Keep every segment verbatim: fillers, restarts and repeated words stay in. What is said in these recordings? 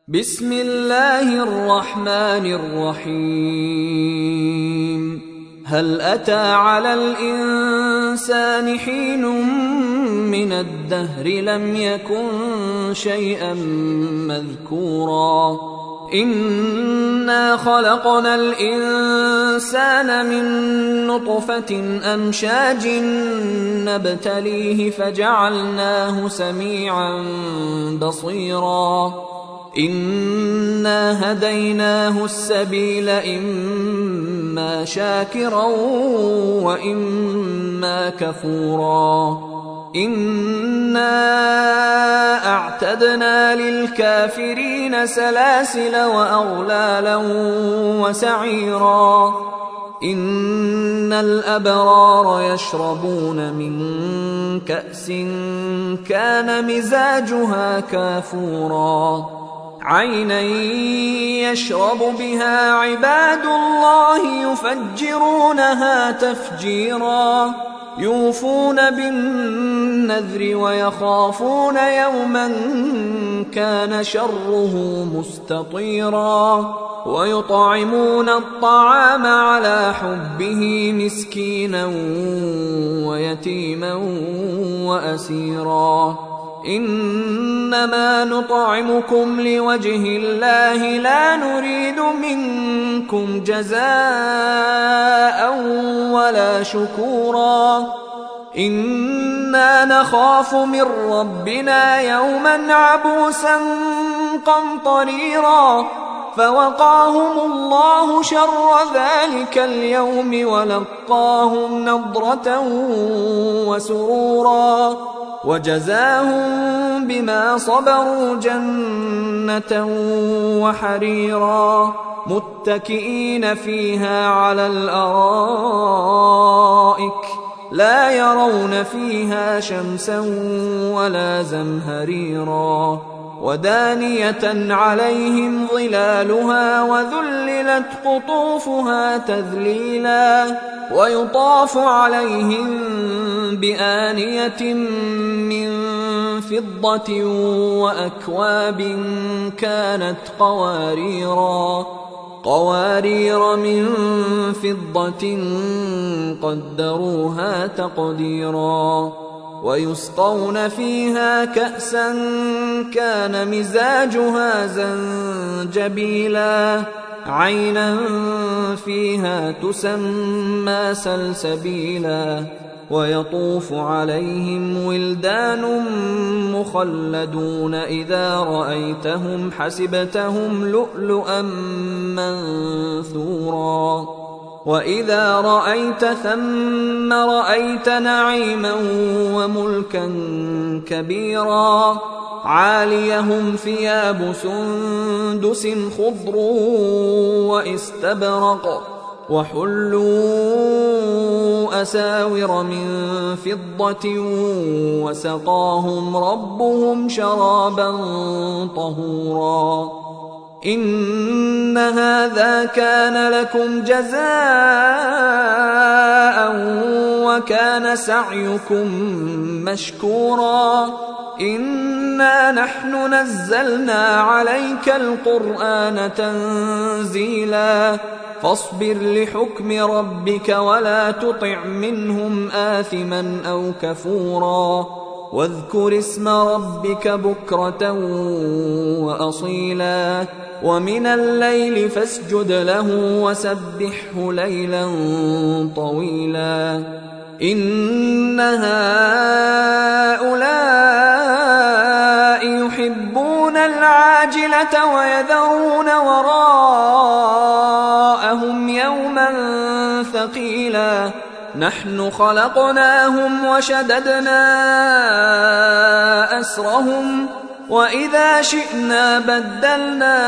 بسم الله الرحمن الرحيم هل أتى على الإنسان حين من الدهر لم يكن شيئا مذكورا إنا خلقنا الإنسان من نطفة أمشاج نبتليه فجعلناه سميعا بصيرا إنا هديناه السبيل إما شاكرا وإما كفورا إنا أعتدنا للكافرين سلاسل وأغلالا وسعيرا إن الأبرار يشربون من كأس كان مزاجها كافورا عينا يشرب بها عباد الله يفجرونها تفجيرا يوفون بالنذر ويخافون يوما كان شره مستطيرا ويطعمون الطعام على حبه مسكينا ويتيما وأسيرا إنما نطعمكم لوجه الله لا نريد منكم جزاء ولا شكورا إنا نخاف من ربنا يوما عبوسا قمطريرا فوقاهم الله شر ذلك اليوم ولقاهم نضرة وسرورا وجزاهم بما صبروا جنة وحريرا متكئين فيها على الأرائك لا يرون فيها شمسا ولا زمهريرا ودانية عليهم ظلالها وذللت قطوفها تذليلا ويطاف عليهم بآنية من فضة وأكواب كانت قواريرا قوارير من فضة قدروها تقديرا ويسقون فيها كأسا كان مزاجها زنجبيلا عينا فيها تسمى سلسبيلا ويطوف عليهم ولدان مخلدون إذا رأيتهم حسبتهم لؤلؤا منثورا وإذا رأيت ثم رأيت نعيما وملكا كبيرا عاليهم ثياب سندس خضر واستبرق وحلوا أساور من فضة وسقاهم ربهم شرابا طهورا إن هذا كان لكم جزاء وكان سعيكم مشكورا إنا نحن نزلنا عليك القرآن تنزيلا فاصبر لحكم ربك ولا تطع منهم آثما أو كفورا واذكر اسم ربك بكرة وأصيلا ومن الليل فاسجد له وسبحه ليلا طويلا إن هؤلاء يحبون العاجلة ويذرون وراءهم يوما ثقيلا نحن خلقناهم وشددنا أسرهم وإذا شئنا بدلنا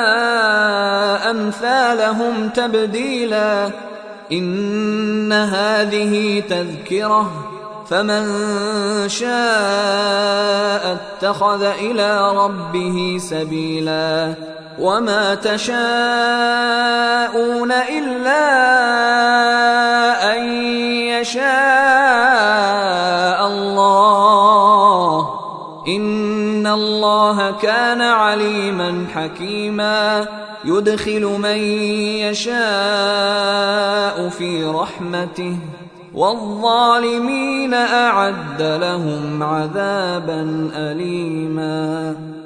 أمثالهم تبديلا إن هذه تذكرة فمن شاء اتخذ إلى ربه سبيلا وما تشاءون إلا أن يشاء الله إن الله الله كان عليما حكيما يدخل من يشاء في رحمته والظالمين أعد لهم عذابا أليما.